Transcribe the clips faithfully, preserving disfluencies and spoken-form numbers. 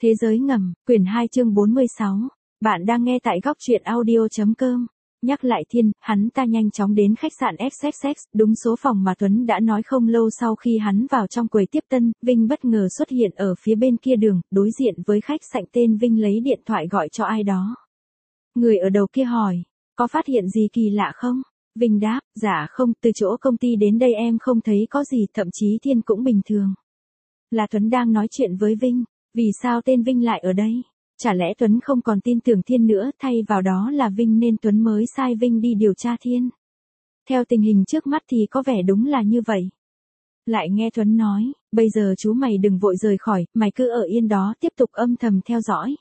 Thế giới ngầm, quyển hai chương bốn mươi sáu. Bạn đang nghe tại góc truyện audio.com. Nhắc lại Thiên, hắn ta nhanh chóng đến khách sạn ép ích ích, đúng số phòng mà Tuấn đã nói. Không lâu sau khi hắn vào trong quầy tiếp tân, Vinh bất ngờ xuất hiện ở phía bên kia đường, đối diện với khách sạn. Tên Vinh lấy điện thoại gọi cho ai đó. Người ở đầu kia hỏi, có phát hiện gì kỳ lạ không? Vinh đáp, dạ không, từ chỗ công ty đến đây em không thấy có gì, thậm chí Thiên cũng bình thường. Là Tuấn đang nói chuyện với Vinh. Vì sao tên Vinh lại ở đây? Chả lẽ Tuấn không còn tin tưởng Thiên nữa, thay vào đó là Vinh nên Tuấn mới sai Vinh đi điều tra Thiên? Theo tình hình trước mắt thì có vẻ đúng là như vậy. Lại nghe Tuấn nói, bây giờ chú mày đừng vội rời khỏi, mày cứ ở yên đó tiếp tục âm thầm theo dõi.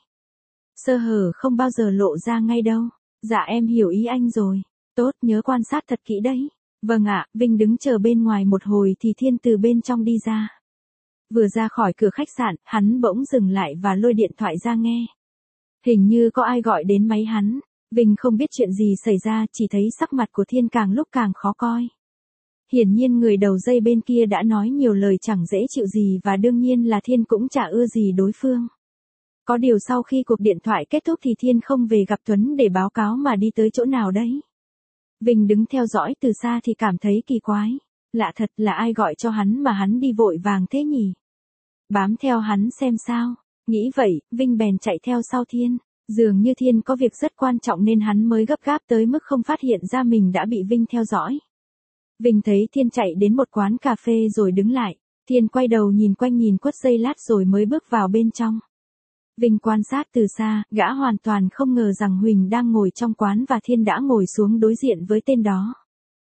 Sơ hở không bao giờ lộ ra ngay đâu. Dạ em hiểu ý anh rồi. Tốt, nhớ quan sát thật kỹ đấy. Vâng ạ. Vinh đứng chờ bên ngoài một hồi thì Thiên từ bên trong đi ra. Vừa ra khỏi cửa khách sạn, hắn bỗng dừng lại và lôi điện thoại ra nghe. Hình như có ai gọi đến máy hắn. Vinh không biết chuyện gì xảy ra, chỉ thấy sắc mặt của Thiên càng lúc càng khó coi. Hiển nhiên người đầu dây bên kia đã nói nhiều lời chẳng dễ chịu gì và đương nhiên là Thiên cũng chả ưa gì đối phương. Có điều sau khi cuộc điện thoại kết thúc thì Thiên không về gặp Tuấn để báo cáo mà đi tới chỗ nào đấy. Vinh đứng theo dõi từ xa thì cảm thấy kỳ quái. Lạ thật, là ai gọi cho hắn mà hắn đi vội vàng thế nhỉ? Bám theo hắn xem sao. Nghĩ vậy, Vinh bèn chạy theo sau Thiên. Dường như Thiên có việc rất quan trọng nên hắn mới gấp gáp tới mức không phát hiện ra mình đã bị Vinh theo dõi. Vinh thấy Thiên chạy đến một quán cà phê rồi đứng lại. Thiên quay đầu nhìn quanh nhìn quất giây lát rồi mới bước vào bên trong. Vinh quan sát từ xa, gã hoàn toàn không ngờ rằng Huỳnh đang ngồi trong quán và Thiên đã ngồi xuống đối diện với tên đó.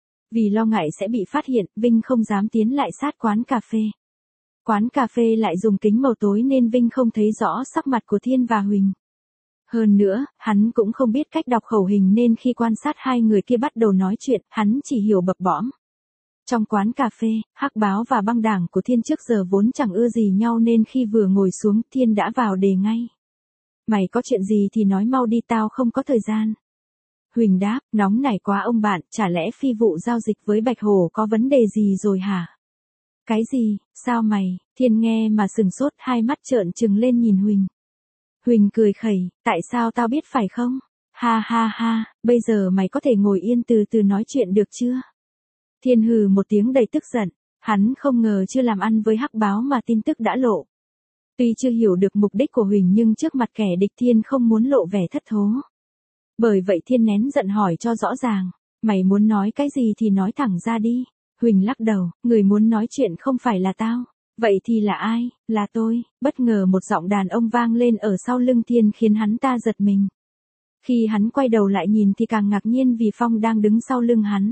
Vì lo ngại sẽ bị phát hiện, Vinh không dám tiến lại sát quán cà phê. Quán cà phê lại dùng kính màu tối nên Vinh không thấy rõ sắc mặt của Thiên và Huỳnh. Hơn nữa, hắn cũng không biết cách đọc khẩu hình nên khi quan sát hai người kia bắt đầu nói chuyện, hắn chỉ hiểu bập bõm. Trong quán cà phê, Hắc Báo và băng đảng của Thiên trước giờ vốn chẳng ưa gì nhau nên khi vừa ngồi xuống, Thiên đã vào đề ngay. Mày có chuyện gì thì nói mau đi, tao không có thời gian. Huỳnh đáp, nóng nảy quá ông bạn, chả lẽ phi vụ giao dịch với Bạch Hổ có vấn đề gì rồi hả? Cái gì, sao mày? Thiên nghe mà sừng sốt, hai mắt trợn trừng lên nhìn Huỳnh. Huỳnh cười khẩy, tại sao tao biết phải không? Ha ha ha, bây giờ mày có thể ngồi yên từ từ nói chuyện được chưa? Thiên hừ một tiếng đầy tức giận, hắn không ngờ chưa làm ăn với Hắc Báo mà tin tức đã lộ. Tuy chưa hiểu được mục đích của Huỳnh nhưng trước mặt kẻ địch Thiên không muốn lộ vẻ thất thố. Bởi vậy Thiên nén giận hỏi cho rõ ràng, mày muốn nói cái gì thì nói thẳng ra đi. Huỳnh lắc đầu, người muốn nói chuyện không phải là tao. Vậy thì là ai? Là tôi. Bất ngờ một giọng đàn ông vang lên ở sau lưng Thiên khiến hắn ta giật mình. Khi hắn quay đầu lại nhìn thì càng ngạc nhiên vì Phong đang đứng sau lưng hắn.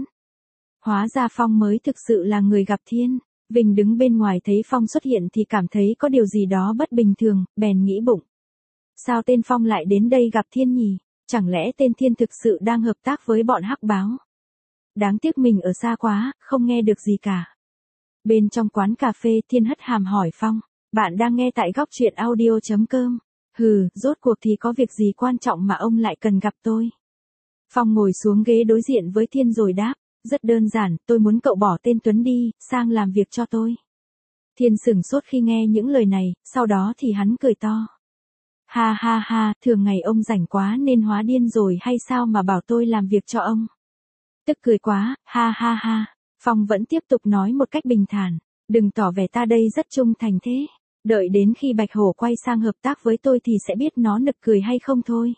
Hóa ra Phong mới thực sự là người gặp Thiên. Vinh đứng bên ngoài thấy Phong xuất hiện thì cảm thấy có điều gì đó bất bình thường, bèn nghĩ bụng. Sao tên Phong lại đến đây gặp Thiên nhỉ? Chẳng lẽ tên Thiên thực sự đang hợp tác với bọn Hắc Báo? Đáng tiếc mình ở xa quá, không nghe được gì cả. Bên trong quán cà phê Thiên hất hàm hỏi Phong, bạn đang nghe tại góc truyện audio.com. Hừ, rốt cuộc thì có việc gì quan trọng mà ông lại cần gặp tôi? Phong ngồi xuống ghế đối diện với Thiên rồi đáp, rất đơn giản, tôi muốn cậu bỏ tên Tuấn đi, sang làm việc cho tôi. Thiên sửng sốt khi nghe những lời này, sau đó thì hắn cười to. Ha ha ha, thường ngày ông rảnh quá nên hóa điên rồi hay sao mà bảo tôi làm việc cho ông? Tức cười quá, ha ha ha. Phong vẫn tiếp tục nói một cách bình thản, đừng tỏ vẻ ta đây rất trung thành thế. Đợi đến khi Bạch Hổ quay sang hợp tác với tôi thì sẽ biết nó nực cười hay không thôi.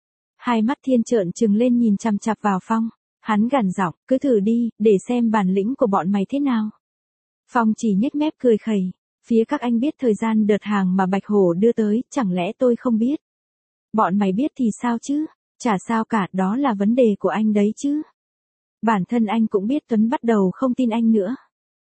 Hai mắt Thiên trợn trừng lên nhìn chằm chằm vào Phong. Hắn gằn giọng, cứ thử đi, để xem bản lĩnh của bọn mày thế nào. Phong chỉ nhếch mép cười khẩy, phía các anh biết thời gian đợt hàng mà Bạch Hổ đưa tới, chẳng lẽ tôi không biết? Bọn mày biết thì sao chứ? Chả sao cả, đó là vấn đề của anh đấy chứ. Bản thân anh cũng biết Tuấn bắt đầu không tin anh nữa.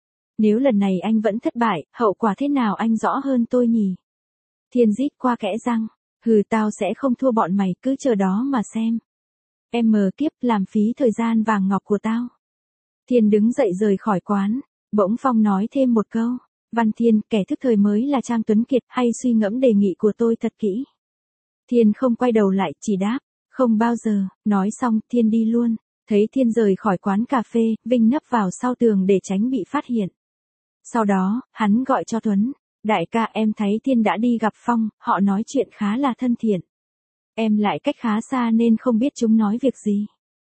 Nếu lần này anh vẫn thất bại, hậu quả thế nào anh rõ hơn tôi nhỉ? Thiên rít qua kẽ răng, hừ, tao sẽ không thua bọn mày, cứ chờ đó mà xem. Em mờ kiếp, làm phí thời gian vàng ngọc của tao. Thiên đứng dậy rời khỏi quán, bỗng Phong nói thêm một câu, Văn Thiên, kẻ thức thời mới là Trang Tuấn Kiệt, hay suy ngẫm đề nghị của tôi thật kỹ. Thiên không quay đầu lại, chỉ đáp, không bao giờ. Nói xong, Thiên đi luôn. Thấy Thiên rời khỏi quán cà phê, Vinh nấp vào sau tường để tránh bị phát hiện. Sau đó, hắn gọi cho Tuấn. Đại ca, em thấy Thiên đã đi gặp Phong, họ nói chuyện khá là thân thiện. Em lại cách khá xa nên không biết chúng nói việc gì.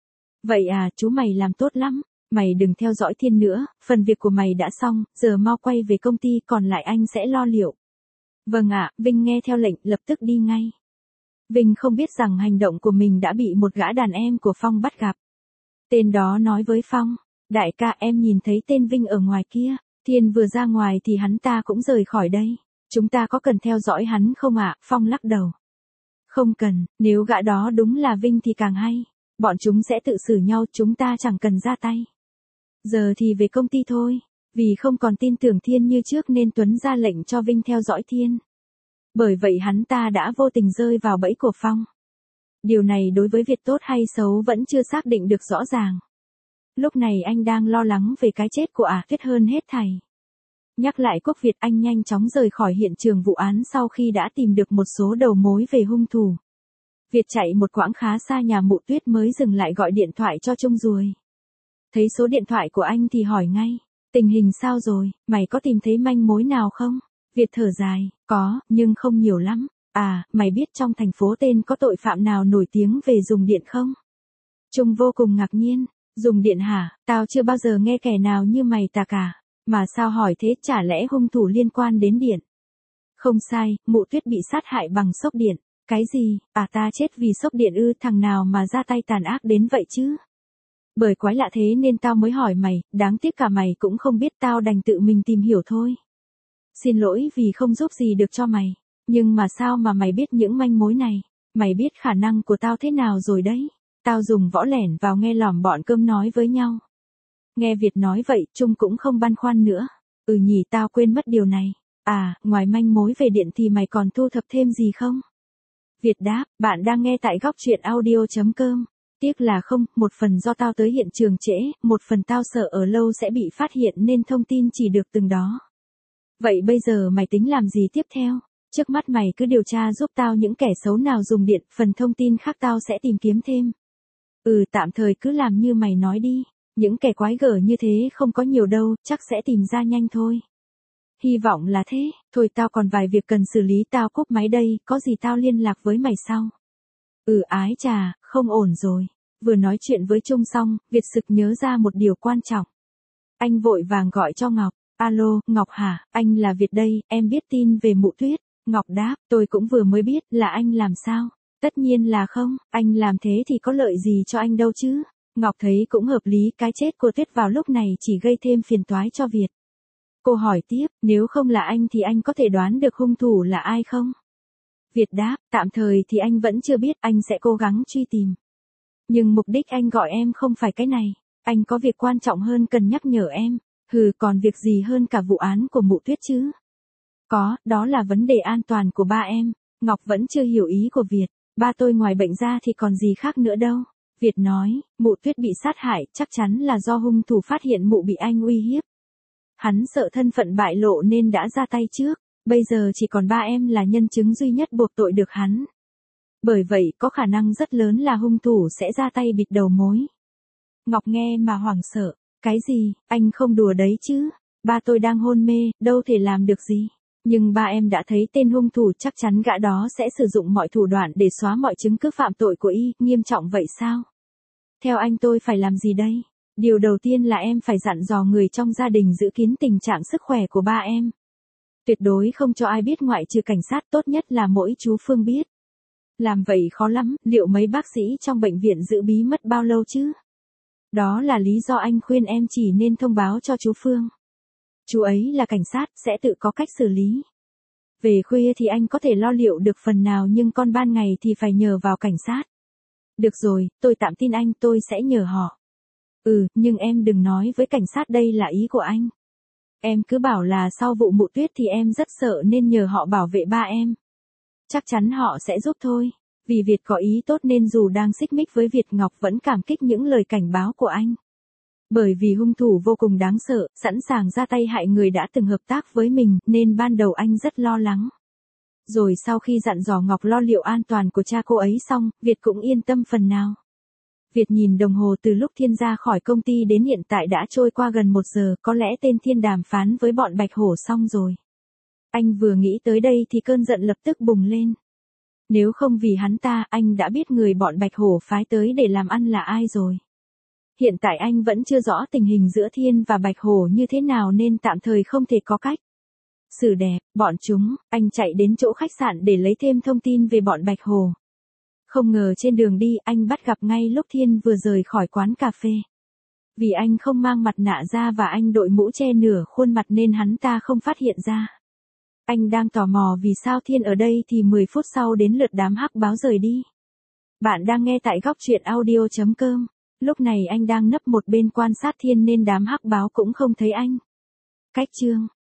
Vậy à, chú mày làm tốt lắm. Mày đừng theo dõi Thiên nữa, phần việc của mày đã xong, giờ mau quay về công ty, còn lại anh sẽ lo liệu. Vâng ạ, Vinh nghe theo lệnh, lập tức đi ngay. Vinh không biết rằng hành động của mình đã bị một gã đàn em của Phong bắt gặp. Tên đó nói với Phong, đại ca, em nhìn thấy tên Vinh ở ngoài kia, Thiên vừa ra ngoài thì hắn ta cũng rời khỏi đây. Chúng ta có cần theo dõi hắn không ạ? Phong lắc đầu. Không cần, nếu gã đó đúng là Vinh thì càng hay. Bọn chúng sẽ tự xử nhau, chúng ta chẳng cần ra tay. Giờ thì về công ty thôi. Vì không còn tin tưởng Thiên như trước nên Tuấn ra lệnh cho Vinh theo dõi Thiên. Bởi vậy hắn ta đã vô tình rơi vào bẫy của Phong. Điều này đối với việc tốt hay xấu vẫn chưa xác định được rõ ràng. Lúc này anh đang lo lắng về cái chết của Ả Tuyết hơn hết thảy. Nhắc lại Quốc Việt, anh nhanh chóng rời khỏi hiện trường vụ án sau khi đã tìm được một số đầu mối về hung thủ. Việt chạy một quãng khá xa nhà Mụ Tuyết mới dừng lại gọi điện thoại cho Trung Ruồi. Thấy số điện thoại của anh thì hỏi ngay, tình hình sao rồi, mày có tìm thấy manh mối nào không? Việt thở dài, có, nhưng không nhiều lắm. À, mày biết trong thành phố tên có tội phạm nào nổi tiếng về dùng điện không? Trung vô cùng ngạc nhiên, dùng điện hả, tao chưa bao giờ nghe kẻ nào như mày ta cả. Mà sao hỏi thế, chả lẽ hung thủ liên quan đến điện? Không sai, Mụ Tuyết bị sát hại bằng sốc điện. Cái gì, à ta chết vì sốc điện ư? Thằng nào mà ra tay tàn ác đến vậy chứ? Bởi quái lạ thế nên tao mới hỏi mày, đáng tiếc cả mày cũng không biết, tao đành tự mình tìm hiểu thôi. Xin lỗi vì không giúp gì được cho mày. Nhưng mà sao mà mày biết những manh mối này? Mày biết khả năng của tao thế nào rồi đấy. Tao dùng võ lẻn vào nghe lỏm bọn cơm nói với nhau. Nghe Việt nói vậy, Trung cũng không băn khoăn nữa. Ừ nhỉ, tao quên mất điều này. À, ngoài manh mối về điện thì mày còn thu thập thêm gì không? Việt đáp, bạn đang nghe tại góc truyện audio chấm com. Tiếc là không, một phần do tao tới hiện trường trễ, một phần tao sợ ở lâu sẽ bị phát hiện nên thông tin chỉ được từng đó. Vậy bây giờ mày tính làm gì tiếp theo? Trước mắt mày cứ điều tra giúp tao những kẻ xấu nào dùng điện, phần thông tin khác tao sẽ tìm kiếm thêm. Ừ, tạm thời cứ làm như mày nói đi. Những kẻ quái gở như thế không có nhiều đâu, chắc sẽ tìm ra nhanh thôi. Hy vọng là thế, thôi tao còn vài việc cần xử lý, tao cúp máy đây, có gì tao liên lạc với mày sau. Ừ ái chà, không ổn rồi. Vừa nói chuyện với Trung xong, Việt sực nhớ ra một điều quan trọng. Anh vội vàng gọi cho Ngọc. Alo, Ngọc hả, anh là Việt đây, em biết tin về Mụ Tuyết. Ngọc đáp, tôi cũng vừa mới biết, là anh làm sao? Tất nhiên là không, anh làm thế thì có lợi gì cho anh đâu chứ. Ngọc thấy cũng hợp lý, cái chết của Tuyết vào lúc này chỉ gây thêm phiền toái cho Việt. Cô hỏi tiếp, nếu không là anh thì anh có thể đoán được hung thủ là ai không? Việt đáp, tạm thời thì anh vẫn chưa biết, anh sẽ cố gắng truy tìm. Nhưng mục đích anh gọi em không phải cái này, anh có việc quan trọng hơn cần nhắc nhở em. Hừ, còn việc gì hơn cả vụ án của Mụ Tuyết chứ? Có, đó là vấn đề an toàn của ba em. Ngọc vẫn chưa hiểu ý của Việt, ba tôi ngoài bệnh ra thì còn gì khác nữa đâu. Việt nói, Mụ Tuyết bị sát hại, chắc chắn là do hung thủ phát hiện Mụ bị anh uy hiếp. Hắn sợ thân phận bại lộ nên đã ra tay trước, bây giờ chỉ còn ba em là nhân chứng duy nhất buộc tội được hắn. Bởi vậy, có khả năng rất lớn là hung thủ sẽ ra tay bịt đầu mối. Ngọc nghe mà hoảng sợ, cái gì, anh không đùa đấy chứ, ba tôi đang hôn mê, đâu thể làm được gì. Nhưng ba em đã thấy tên hung thủ, chắc chắn gã đó sẽ sử dụng mọi thủ đoạn để xóa mọi chứng cứ phạm tội của y, nghiêm trọng vậy sao? Theo anh tôi phải làm gì đây? Điều đầu tiên là em phải dặn dò người trong gia đình giữ kín tình trạng sức khỏe của ba em. Tuyệt đối không cho ai biết ngoại trừ cảnh sát, tốt nhất là mỗi chú Phương biết. Làm vậy khó lắm, liệu mấy bác sĩ trong bệnh viện giữ bí mất bao lâu chứ? Đó là lý do anh khuyên em chỉ nên thông báo cho chú Phương. Chú ấy là cảnh sát, sẽ tự có cách xử lý. Về khuya thì anh có thể lo liệu được phần nào, nhưng con ban ngày thì phải nhờ vào cảnh sát. Được rồi, tôi tạm tin anh, tôi sẽ nhờ họ. Ừ, nhưng em đừng nói với cảnh sát đây là ý của anh. Em cứ bảo là sau vụ Mụ Tuyết thì em rất sợ nên nhờ họ bảo vệ ba em. Chắc chắn họ sẽ giúp thôi. Vì Việt có ý tốt nên dù đang xích mích với Việt, Ngọc vẫn cảm kích những lời cảnh báo của anh. Bởi vì hung thủ vô cùng đáng sợ, sẵn sàng ra tay hại người đã từng hợp tác với mình, nên ban đầu anh rất lo lắng. Rồi sau khi dặn dò Ngọc lo liệu an toàn của cha cô ấy xong, Việt cũng yên tâm phần nào. Việt nhìn đồng hồ, từ lúc Thiên ra khỏi công ty đến hiện tại đã trôi qua gần một giờ, có lẽ tên Thiên đàm phán với bọn Bạch Hổ xong rồi. Anh vừa nghĩ tới đây thì cơn giận lập tức bùng lên. Nếu không vì hắn ta, anh đã biết người bọn Bạch Hổ phái tới để làm ăn là ai rồi. Hiện tại anh vẫn chưa rõ tình hình giữa Thiên và Bạch Hổ như thế nào nên tạm thời không thể có cách xử đẹp bọn chúng. Anh chạy đến chỗ khách sạn để lấy thêm thông tin về bọn Bạch Hổ. Không ngờ trên đường đi anh bắt gặp ngay lúc Thiên vừa rời khỏi quán cà phê. Vì anh không mang mặt nạ ra và anh đội mũ che nửa khuôn mặt nên hắn ta không phát hiện ra. Anh đang tò mò vì sao Thiên ở đây thì mười phút sau đến lượt đám hắc báo rời đi. Bạn đang nghe tại góc truyện audio chấm com. Lúc này anh đang nấp một bên quan sát Thiên nên đám hắc báo cũng không thấy anh. Cách chương